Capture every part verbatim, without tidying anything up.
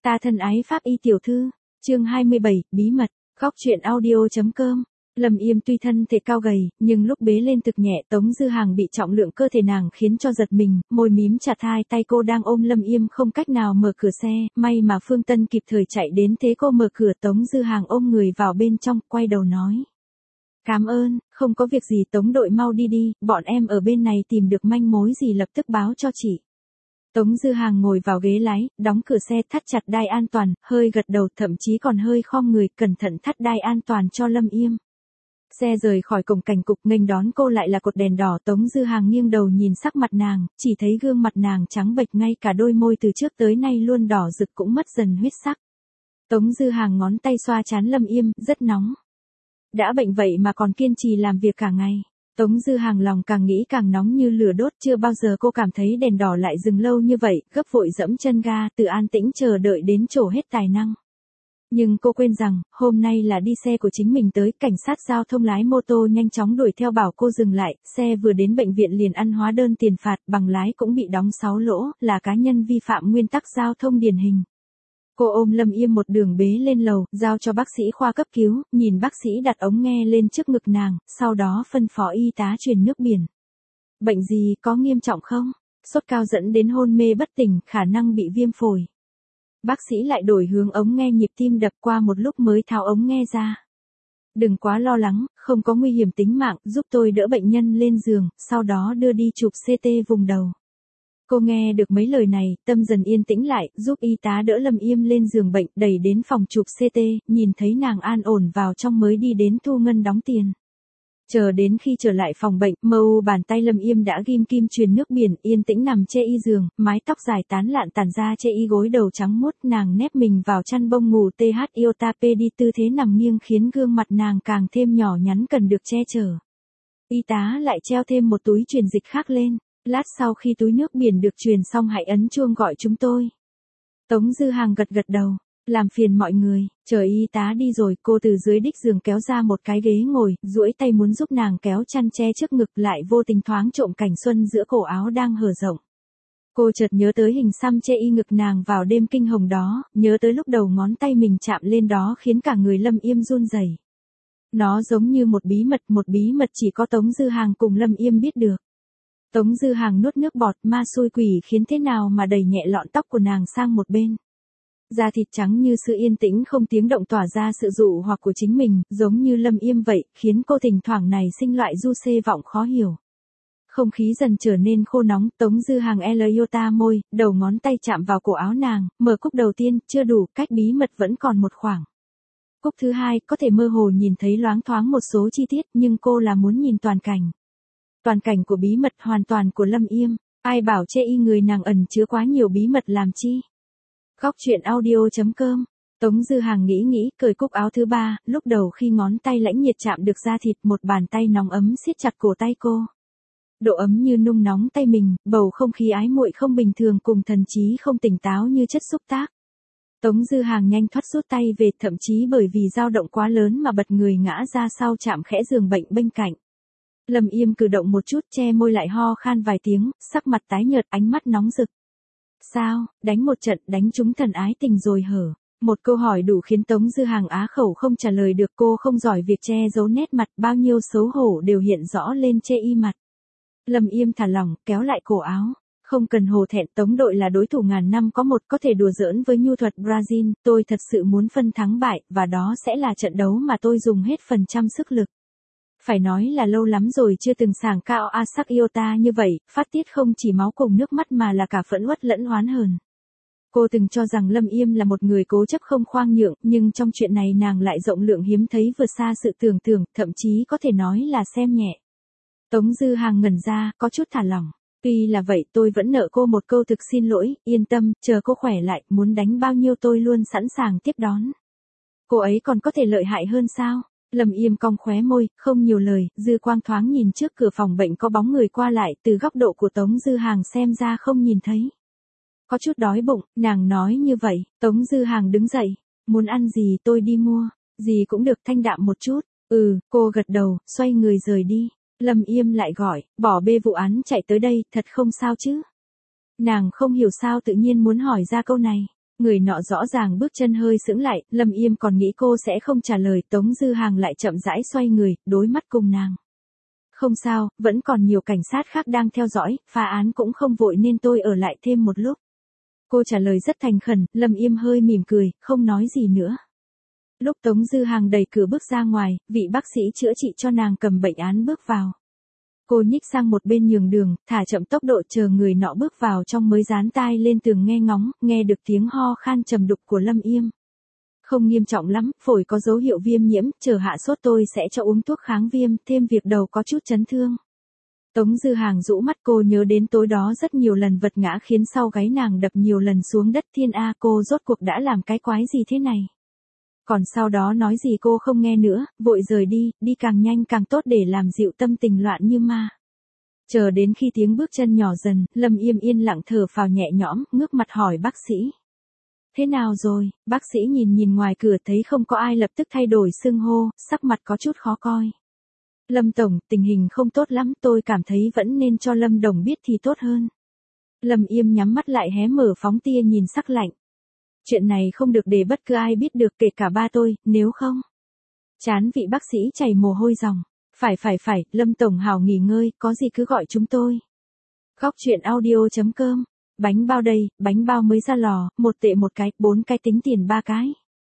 Ta thân ái Pháp y tiểu thư, chương hai mươi bảy, bí mật, góc truyện audio.com. Lâm Yêm tuy thân thể cao gầy, nhưng lúc bế lên thực nhẹ, Tống Dư Hàng bị trọng lượng cơ thể nàng khiến cho giật mình, môi mím chặt, hai tay cô đang ôm Lâm Yêm không cách nào mở cửa xe, may mà Phương Tân kịp thời chạy đến thế cô mở cửa. Tống Dư Hàng ôm người vào bên trong, quay đầu nói: "Cảm ơn, không có việc gì Tống đội, mau đi đi, bọn em ở bên này tìm được manh mối gì lập tức báo cho chị." Tống Dư Hàng ngồi vào ghế lái, đóng cửa xe, thắt chặt đai an toàn, hơi gật đầu, thậm chí còn hơi khom người, cẩn thận thắt đai an toàn cho Lâm Yêm. Xe rời khỏi cổng cảnh cục, nghênh đón cô lại là cột đèn đỏ. Tống Dư Hàng nghiêng đầu nhìn sắc mặt nàng, chỉ thấy gương mặt nàng trắng bệch, ngay cả đôi môi từ trước tới nay luôn đỏ rực cũng mất dần huyết sắc. Tống Dư Hàng ngón tay xoa trán Lâm Yêm, rất nóng. Đã bệnh vậy mà còn kiên trì làm việc cả ngày. Tống Dư Hàng lòng càng nghĩ càng nóng như lửa đốt, chưa bao giờ cô cảm thấy đèn đỏ lại dừng lâu như vậy, gấp vội dẫm chân ga, từ an tĩnh chờ đợi đến trổ hết tài năng. Nhưng cô quên rằng, hôm nay là đi xe của chính mình tới, cảnh sát giao thông lái mô tô nhanh chóng đuổi theo bảo cô dừng lại, xe vừa đến bệnh viện liền ăn hóa đơn tiền phạt, bằng lái cũng bị đóng sáu lỗ, là cá nhân vi phạm nguyên tắc giao thông điển hình. Cô ôm Lâm Yêm một đường bế lên lầu, giao cho bác sĩ khoa cấp cứu, nhìn bác sĩ đặt ống nghe lên trước ngực nàng, sau đó phân phó y tá truyền nước biển. Bệnh gì, có nghiêm trọng không? Sốt cao dẫn đến hôn mê bất tỉnh, khả năng bị viêm phổi. Bác sĩ lại đổi hướng ống nghe, nhịp tim đập, qua một lúc mới tháo ống nghe ra. Đừng quá lo lắng, không có nguy hiểm tính mạng, giúp tôi đỡ bệnh nhân lên giường, sau đó đưa đi chụp xê tê vùng đầu. Cô nghe được mấy lời này, tâm dần yên tĩnh lại, giúp y tá đỡ Lâm Yêm lên giường bệnh, đẩy đến phòng chụp xê tê, nhìn thấy nàng an ổn vào trong mới đi đến thu ngân đóng tiền. Chờ đến khi trở lại phòng bệnh, mâu bàn tay Lâm Yêm đã ghim kim truyền nước biển, yên tĩnh nằm chê y giường, mái tóc dài tán lạn tản ra chê y gối đầu trắng muốt, nàng nép mình vào chăn bông ngủ th iota p đi, tư thế nằm nghiêng khiến gương mặt nàng càng thêm nhỏ nhắn cần được che chở. Y tá lại treo thêm một túi truyền dịch khác lên. Lát sau khi túi nước biển được truyền xong hãy ấn chuông gọi chúng tôi. Tống Dư Hàng gật gật đầu. Làm phiền mọi người. Chờ y tá đi rồi, cô từ dưới đích giường kéo ra một cái ghế ngồi, duỗi tay muốn giúp nàng kéo chăn che trước ngực, lại vô tình thoáng trộm cảnh xuân giữa cổ áo đang hở rộng. Cô chợt nhớ tới hình xăm che y ngực nàng vào đêm kinh hồng đó, nhớ tới lúc đầu ngón tay mình chạm lên đó khiến cả người Lâm Yêm run rẩy. Nó giống như một bí mật, một bí mật chỉ có Tống Dư Hàng cùng Lâm Yêm biết được. Tống Dư Hàng nuốt nước bọt, ma xui quỷ khiến thế nào mà đẩy nhẹ lọn tóc của nàng sang một bên. Da thịt trắng như sự yên tĩnh không tiếng động tỏa ra sự dụ hoặc của chính mình, giống như Lâm Yêm vậy, khiến cô thỉnh thoảng này sinh loại du xê vọng khó hiểu. Không khí dần trở nên khô nóng, Tống Dư Hàng iota môi, đầu ngón tay chạm vào cổ áo nàng, mở cúc đầu tiên, chưa đủ, cách bí mật vẫn còn một khoảng. Cúc thứ hai, có thể mơ hồ nhìn thấy loáng thoáng một số chi tiết, nhưng cô là muốn nhìn toàn cảnh. Toàn cảnh của bí mật hoàn toàn của Lâm Yêm, ai bảo chê y người nàng ẩn chứa quá nhiều bí mật làm chi. Góc truyện audio.com. Tống Dư Hàng nghĩ nghĩ, cởi cúc áo thứ ba, lúc đầu khi ngón tay lãnh nhiệt chạm được da thịt, một bàn tay nóng ấm siết chặt cổ tay cô. Độ ấm như nung nóng tay mình, bầu không khí ái muội không bình thường cùng thần trí không tỉnh táo như chất xúc tác. Tống Dư Hàng nhanh thoát rút tay về, thậm chí bởi vì dao động quá lớn mà bật người ngã ra sau chạm khẽ giường bệnh bên cạnh. Lâm Yêm cử động một chút, che môi lại ho khan vài tiếng, sắc mặt tái nhợt, ánh mắt nóng rực. Sao, đánh một trận, đánh trúng thần ái tình rồi hở? Một câu hỏi đủ khiến Tống Dư Hàng á khẩu không trả lời được, cô không giỏi việc che giấu nét mặt, bao nhiêu xấu hổ đều hiện rõ lên chê y mặt. Lâm Yêm thả lỏng, kéo lại cổ áo. Không cần hổ thẹn, Tống đội là đối thủ ngàn năm có một, có thể đùa giỡn với nhu thuật Brazil, tôi thật sự muốn phân thắng bại, và đó sẽ là trận đấu mà tôi dùng hết phần trăm sức lực. Phải nói là lâu lắm rồi chưa từng sảng cao a sắc iota như vậy, phát tiết không chỉ máu cùng nước mắt mà là cả phẫn uất lẫn oán hờn. Cô từng cho rằng Lâm Yêm là một người cố chấp không khoan nhượng, nhưng trong chuyện này nàng lại rộng lượng hiếm thấy, vượt xa sự tưởng tượng, thậm chí có thể nói là xem nhẹ. Tống Dư Hàng ngẩn ra, có chút thả lỏng. Tuy là vậy tôi vẫn nợ cô một câu thực xin lỗi, yên tâm, chờ cô khỏe lại, muốn đánh bao nhiêu tôi luôn sẵn sàng tiếp đón. Cô ấy còn có thể lợi hại hơn sao? Lâm Yêm cong khóe môi, không nhiều lời, dư quang thoáng nhìn trước cửa phòng bệnh có bóng người qua lại, từ góc độ của Tống Dư Hàng xem ra không nhìn thấy. Có chút đói bụng, nàng nói như vậy, Tống Dư Hàng đứng dậy, muốn ăn gì tôi đi mua, gì cũng được, thanh đạm một chút. Ừ, cô gật đầu, xoay người rời đi. Lâm Yêm lại gọi, bỏ bê vụ án chạy tới đây, thật không sao chứ? Nàng không hiểu sao tự nhiên muốn hỏi ra câu này. Người nọ rõ ràng bước chân hơi sững lại, Lâm Yêm còn nghĩ cô sẽ không trả lời, Tống Dư Hàng lại chậm rãi xoay người, đối mắt cùng nàng. Không sao, vẫn còn nhiều cảnh sát khác đang theo dõi, phá án cũng không vội nên tôi ở lại thêm một lúc. Cô trả lời rất thành khẩn, Lâm Yêm hơi mỉm cười, không nói gì nữa. Lúc Tống Dư Hàng đẩy cửa bước ra ngoài, vị bác sĩ chữa trị cho nàng cầm bệnh án bước vào. Cô nhích sang một bên nhường đường, thả chậm tốc độ chờ người nọ bước vào trong mới dán tai lên tường nghe ngóng, nghe được tiếng ho khan trầm đục của Lâm Yêm. Không nghiêm trọng lắm, phổi có dấu hiệu viêm nhiễm, chờ hạ sốt tôi sẽ cho uống thuốc kháng viêm, thêm việc đầu có chút chấn thương. Tống Dư Hàng rũ mắt, cô nhớ đến tối đó rất nhiều lần vật ngã khiến sau gáy nàng đập nhiều lần xuống đất. Thiên A, cô rốt cuộc đã làm cái quái gì thế này? Còn sau đó nói gì cô không nghe nữa, vội rời đi, đi càng nhanh càng tốt để làm dịu tâm tình loạn như ma. Chờ đến khi tiếng bước chân nhỏ dần, Lâm Yêm yên lặng thở phào nhẹ nhõm, ngước mặt hỏi bác sĩ. Thế nào rồi? Bác sĩ nhìn nhìn ngoài cửa thấy không có ai lập tức thay đổi xưng hô, sắc mặt có chút khó coi. Lâm Tổng, tình hình không tốt lắm, tôi cảm thấy vẫn nên cho Lâm Đồng biết thì tốt hơn. Lâm Yêm nhắm mắt lại hé mở phóng tia nhìn sắc lạnh. Chuyện này không được để bất cứ ai biết được, kể cả ba tôi, nếu không. Chán vị bác sĩ chảy mồ hôi ròng. Phải phải phải, Lâm Tổng hào nghỉ ngơi, có gì cứ gọi chúng tôi. Góc chuyện audio chấm com. Bánh bao đây, bánh bao mới ra lò, một tệ một cái, bốn cái tính tiền ba cái.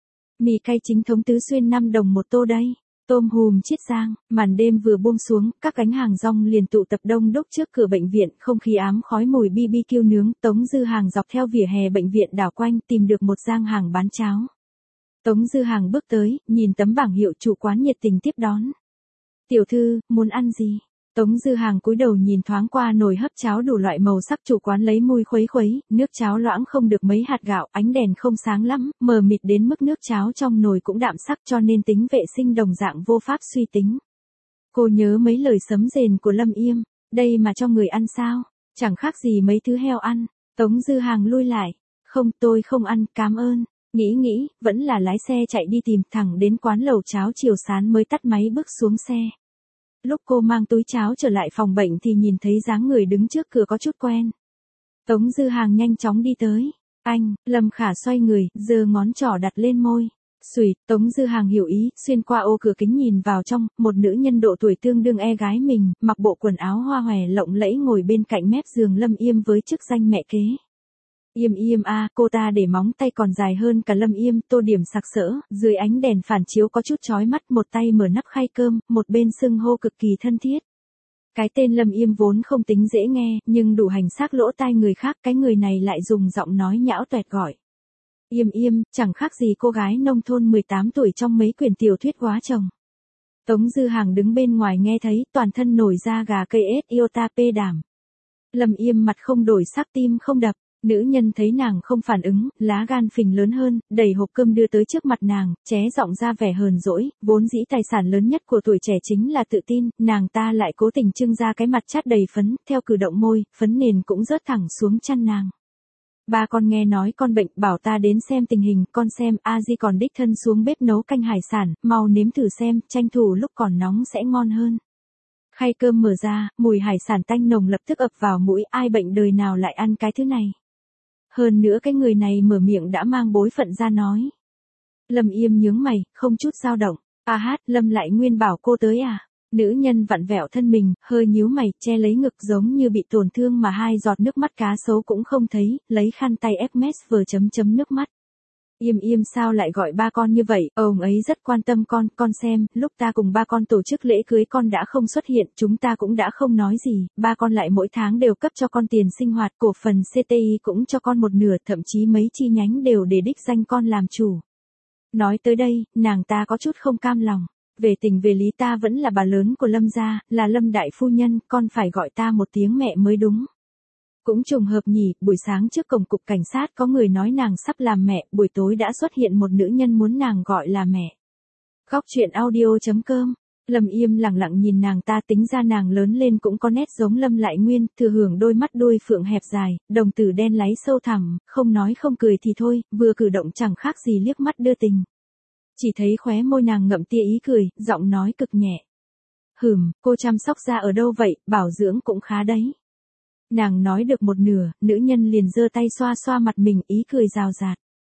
Mì cay chính thống Tứ Xuyên năm đồng một tô đây. Tôm hùm Chiết Giang, màn đêm vừa buông xuống, các gánh hàng rong liền tụ tập đông đúc trước cửa bệnh viện, không khí ám khói mùi bi bi kiu nướng. Tống Dư Hàng dọc theo vỉa hè bệnh viện đảo quanh tìm được một giang hàng bán cháo. Tống Dư Hàng bước tới, nhìn tấm bảng hiệu chủ quán nhiệt tình tiếp đón. Tiểu thư, muốn ăn gì? Tống Dư Hàng cúi đầu nhìn thoáng qua nồi hấp cháo đủ loại màu sắc, chủ quán lấy mùi khuấy khuấy, nước cháo loãng không được mấy hạt gạo, ánh đèn không sáng lắm, mờ mịt đến mức nước cháo trong nồi cũng đạm sắc, cho nên tính vệ sinh đồng dạng vô pháp suy tính. Cô nhớ mấy lời sấm rền của Lâm Yêm, đây mà cho người ăn sao? Chẳng khác gì mấy thứ heo ăn. Tống Dư Hàng lui lại, không, tôi không ăn, cảm ơn. Nghĩ nghĩ, vẫn là lái xe chạy đi tìm, thẳng đến quán lẩu cháo Triều Sán mới tắt máy bước xuống xe. Lúc cô mang túi cháo trở lại phòng bệnh thì nhìn thấy dáng người đứng trước cửa có chút quen. Tống Dư Hàng nhanh chóng đi tới. Anh, Lâm Khả xoay người, giơ ngón trỏ đặt lên môi. Xùi, Tống Dư Hàng hiểu ý, xuyên qua ô cửa kính nhìn vào trong, một nữ nhân độ tuổi tương đương e gái mình, mặc bộ quần áo hoa hòe lộng lẫy ngồi bên cạnh mép giường Lâm Yêm với chức danh mẹ kế. Yêm Yêm a, cô ta để móng tay còn dài hơn cả Lâm Yêm, tô điểm sặc sỡ, dưới ánh đèn phản chiếu có chút chói mắt, một tay mở nắp khay cơm, một bên xưng hô cực kỳ thân thiết. Cái tên Lâm Yêm vốn không tính dễ nghe, nhưng đủ hành xác lỗ tai người khác, cái người này lại dùng giọng nói nhão toẹt gọi. Yêm Yêm, chẳng khác gì cô gái nông thôn mười tám tuổi trong mấy quyển tiểu thuyết góa chồng. Tống Dư Hàng đứng bên ngoài nghe thấy, toàn thân nổi da gà cây ết iota pê đảm. Lâm Yêm mặt không đổi sắc, tim không đập. Nữ nhân thấy nàng không phản ứng, lá gan phình lớn hơn, đẩy hộp cơm đưa tới trước mặt nàng, ché giọng ra vẻ hờn dỗi, vốn dĩ tài sản lớn nhất của tuổi trẻ chính là tự tin, nàng ta lại cố tình trưng ra cái mặt chát đầy phấn, theo cử động môi, phấn nền cũng rớt thẳng xuống chăn nàng. Ba con nghe nói con bệnh, bảo ta đến xem tình hình, con xem, a di còn đích thân xuống bếp nấu canh hải sản, mau nếm thử xem, tranh thủ lúc còn nóng sẽ ngon hơn. Khay cơm mở ra, mùi hải sản tanh nồng lập tức ập vào mũi, ai bệnh đời nào lại ăn cái thứ này. Hơn nữa cái người này mở miệng đã mang bối phận ra nói. Lâm Yêm nhướng mày, không chút dao động. A hát, Lâm lại nguyên bảo cô tới à? Nữ nhân vặn vẹo thân mình, hơi nhíu mày, che lấy ngực giống như bị tổn thương mà hai giọt nước mắt cá sấu cũng không thấy, lấy khăn tay ép mét vừa chấm chấm nước mắt. Yêm Yêm sao lại gọi ba con như vậy, ông ấy rất quan tâm con, con xem, lúc ta cùng ba con tổ chức lễ cưới con đã không xuất hiện, chúng ta cũng đã không nói gì, ba con lại mỗi tháng đều cấp cho con tiền sinh hoạt, cổ phần xê tê i cũng cho con một nửa, thậm chí mấy chi nhánh đều để đích danh con làm chủ. Nói tới đây, nàng ta có chút không cam lòng, về tình về lý ta vẫn là bà lớn của Lâm gia, là Lâm đại phu nhân, con phải gọi ta một tiếng mẹ mới đúng. Cũng trùng hợp nhỉ, buổi sáng trước cổng cục cảnh sát có người nói nàng sắp làm mẹ, buổi tối đã xuất hiện một nữ nhân muốn nàng gọi là mẹ. Góc chuyện audio chấm com. Lâm Yêm lặng lặng nhìn nàng ta, tính ra nàng lớn lên cũng có nét giống Lâm Lại Nguyên, thừa hưởng đôi mắt đuôi phượng hẹp dài, đồng tử đen láy sâu thẳm, không nói không cười thì thôi, vừa cử động chẳng khác gì liếc mắt đưa tình. Chỉ thấy khóe môi nàng ngậm tia ý cười, giọng nói cực nhẹ. Hừm, cô chăm sóc da ở đâu vậy, bảo dưỡng cũng khá đấy. Nàng nói được một nửa, nữ nhân liền giơ tay xoa xoa mặt mình, ý cười rào rạt.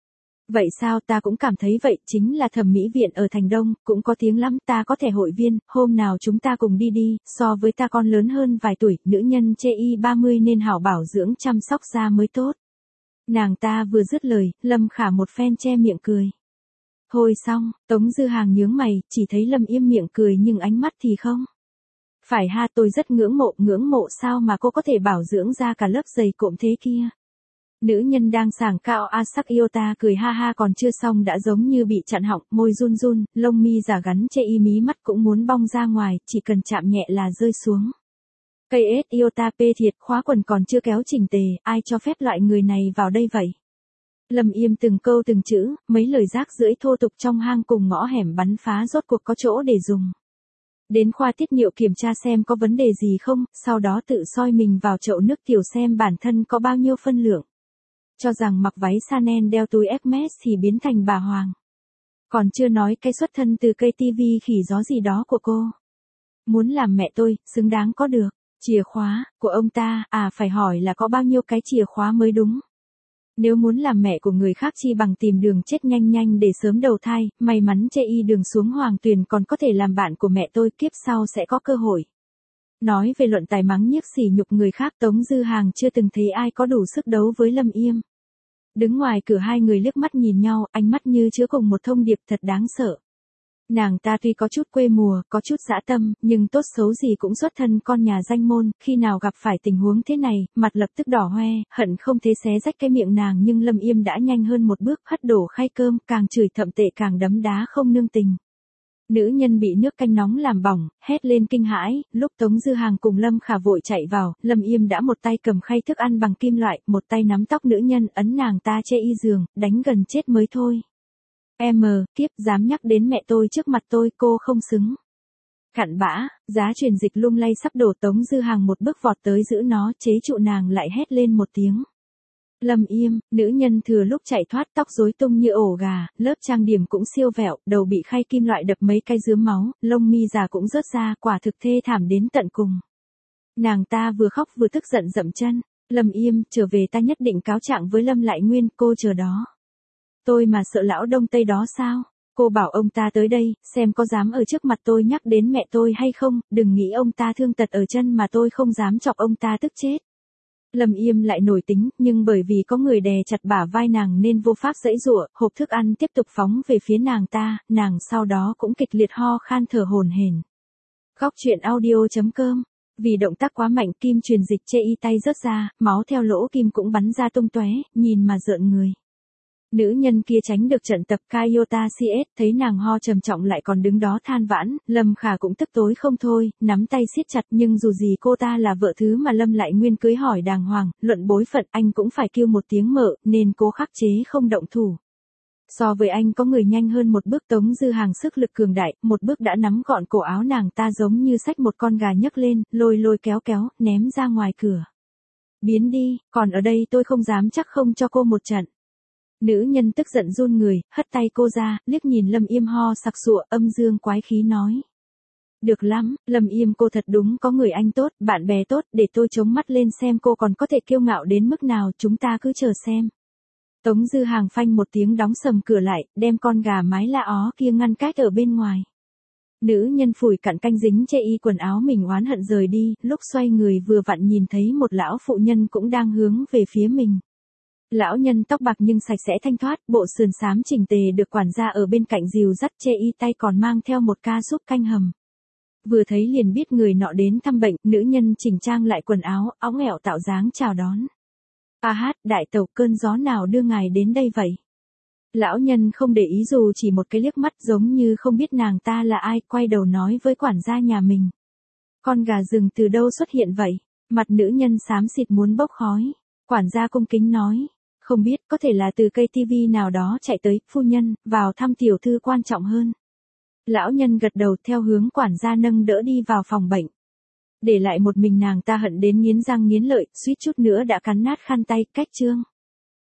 Vậy sao, ta cũng cảm thấy vậy, chính là thẩm mỹ viện ở Thành Đông, cũng có tiếng lắm, ta có thẻ hội viên, hôm nào chúng ta cùng đi đi, so với ta con lớn hơn vài tuổi, nữ nhân chê y ba mươi nên hảo bảo dưỡng chăm sóc da mới tốt. Nàng ta vừa dứt lời, Lâm Khả một phen che miệng cười. Thôi xong, Tống Dư Hàng nhướng mày, chỉ thấy Lâm Yêm miệng cười nhưng ánh mắt thì không. Phải ha, tôi rất ngưỡng mộ, ngưỡng mộ sao mà cô có thể bảo dưỡng ra cả lớp dày cộm thế kia. Nữ nhân đang sảng cao a sắc yêu ta cười ha ha còn chưa xong đã giống như bị chặn họng, môi run run, lông mi giả gắn chê y mí mắt cũng muốn bong ra ngoài, chỉ cần chạm nhẹ là rơi xuống. Cây ết yêu ta pê thiệt, khóa quần còn chưa kéo chỉnh tề, ai cho phép loại người này vào đây vậy? Lâm Yêm từng câu từng chữ, mấy lời rác rưởi thô tục trong hang cùng ngõ hẻm bắn phá rốt cuộc có chỗ để dùng. Đến khoa tiết niệu kiểm tra xem có vấn đề gì không, sau đó tự soi mình vào chậu nước tiểu xem bản thân có bao nhiêu phân lượng. Cho rằng mặc váy Chanel đeo túi Hermes thì biến thành bà Hoàng. Còn chưa nói cái xuất thân từ cây tivi khỉ gió gì đó của cô. Muốn làm mẹ tôi, xứng đáng có được. Chìa khóa, của ông ta, à phải hỏi là có bao nhiêu cái chìa khóa mới đúng. Nếu muốn làm mẹ của người khác chi bằng tìm đường chết nhanh nhanh để sớm đầu thai, may mắn chê y đường xuống Hoàng Tuyền còn có thể làm bạn của mẹ tôi, kiếp sau sẽ có cơ hội. Nói về luận tài mắng nhiếc sỉ nhục người khác, Tống Dư Hàng chưa từng thấy ai có đủ sức đấu với Lâm Yêm. Đứng ngoài cửa hai người liếc mắt nhìn nhau, ánh mắt như chứa cùng một thông điệp thật đáng sợ. Nàng ta tuy có chút quê mùa, có chút dã tâm, nhưng tốt xấu gì cũng xuất thân con nhà danh môn, khi nào gặp phải tình huống thế này, mặt lập tức đỏ hoe, hận không thể xé rách cái miệng nàng nhưng Lâm Yêm đã nhanh hơn một bước, hất đổ khay cơm, càng chửi thậm tệ càng đấm đá không nương tình. Nữ nhân bị nước canh nóng làm bỏng, hét lên kinh hãi, lúc Tống Dư Hàng cùng Lâm Khả vội chạy vào, Lâm Yêm đã một tay cầm khay thức ăn bằng kim loại, một tay nắm tóc nữ nhân, ấn nàng ta chê y giường, đánh gần chết mới thôi. Em, kiếp dám nhắc đến mẹ tôi trước mặt tôi, cô không xứng. Cặn bã, giá truyền dịch lung lay sắp đổ, Tống Dư Hàng một bước vọt tới giữ nó, chế trụ nàng lại hét lên một tiếng. Lâm Yêm, nữ nhân thừa lúc chạy thoát, tóc rối tung như ổ gà, lớp trang điểm cũng siêu vẹo, đầu bị khay kim loại đập mấy cái rướm máu, lông mi già cũng rớt ra, quả thực thê thảm đến tận cùng. Nàng ta vừa khóc vừa tức giận dậm chân. Lâm Yêm, trở về ta nhất định cáo trạng với Lâm Lại Nguyên, cô chờ đó. Tôi mà sợ lão Đông Tây đó sao? Cô bảo ông ta tới đây, xem có dám ở trước mặt tôi nhắc đến mẹ tôi hay không, đừng nghĩ ông ta thương tật ở chân mà tôi không dám chọc ông ta tức chết. Lâm Yêm lại nổi tính, nhưng bởi vì có người đè chặt bả vai nàng nên vô pháp giãy giụa, hộp thức ăn tiếp tục phóng về phía nàng ta, nàng sau đó cũng kịch liệt ho khan thở hổn hển. Góc truyện audio chấm com. Vì động tác quá mạnh, kim truyền dịch chê y tay rớt ra, máu theo lỗ kim cũng bắn ra tung tóe, nhìn mà rợn người. Nữ nhân kia tránh được trận tập Kaiota xê ét, thấy nàng ho trầm trọng lại còn đứng đó than vãn, Lâm Khả cũng tức tối không thôi, nắm tay siết chặt, nhưng dù gì cô ta là vợ thứ mà Lâm Lại Nguyên cưới hỏi đàng hoàng, luận bối phận anh cũng phải kêu một tiếng mợ, nên cố khắc chế không động thủ. So với anh có người nhanh hơn một bước, Tống Dư Hàng sức lực cường đại, một bước đã nắm gọn cổ áo nàng ta giống như xách một con gà nhấc lên, lôi lôi kéo kéo, ném ra ngoài cửa. Biến đi, còn ở đây tôi không dám chắc không cho cô một trận. Nữ nhân tức giận run người, hất tay cô ra, liếc nhìn Lâm Yêm ho sặc sụa, âm dương quái khí nói. Được lắm, Lâm Yêm cô thật đúng có người anh tốt, bạn bè tốt, để tôi chống mắt lên xem cô còn có thể kiêu ngạo đến mức nào, chúng ta cứ chờ xem. Tống Dư Hàng phanh một tiếng đóng sầm cửa lại, đem con gà mái la ó kia ngăn cách ở bên ngoài. Nữ nhân phủi cặn canh dính chê y quần áo mình oán hận rời đi, lúc xoay người vừa vặn nhìn thấy một lão phụ nhân cũng đang hướng về phía mình. Lão nhân tóc bạc nhưng sạch sẽ thanh thoát, bộ sườn xám chỉnh tề được quản gia ở bên cạnh dìu dắt chê y, tay còn mang theo một ca súp canh hầm. Vừa thấy liền biết người nọ đến thăm bệnh, nữ nhân chỉnh trang lại quần áo, óng ẻo tạo dáng chào đón. A hát, đại tẩu, cơn gió nào đưa ngài đến đây vậy? Lão nhân không để ý dù chỉ một cái liếc mắt, giống như không biết nàng ta là ai, quay đầu nói với quản gia nhà mình. Con gà rừng từ đâu xuất hiện vậy? Mặt nữ nhân xám xịt muốn bốc khói. Quản gia cung kính nói. Không biết, có thể là từ cây tivi nào đó chạy tới, phu nhân, vào thăm tiểu thư quan trọng hơn. Lão nhân gật đầu theo hướng quản gia nâng đỡ đi vào phòng bệnh. Để lại một mình nàng ta hận đến nghiến răng nghiến lợi, suýt chút nữa đã cắn nát khăn tay, cách chương.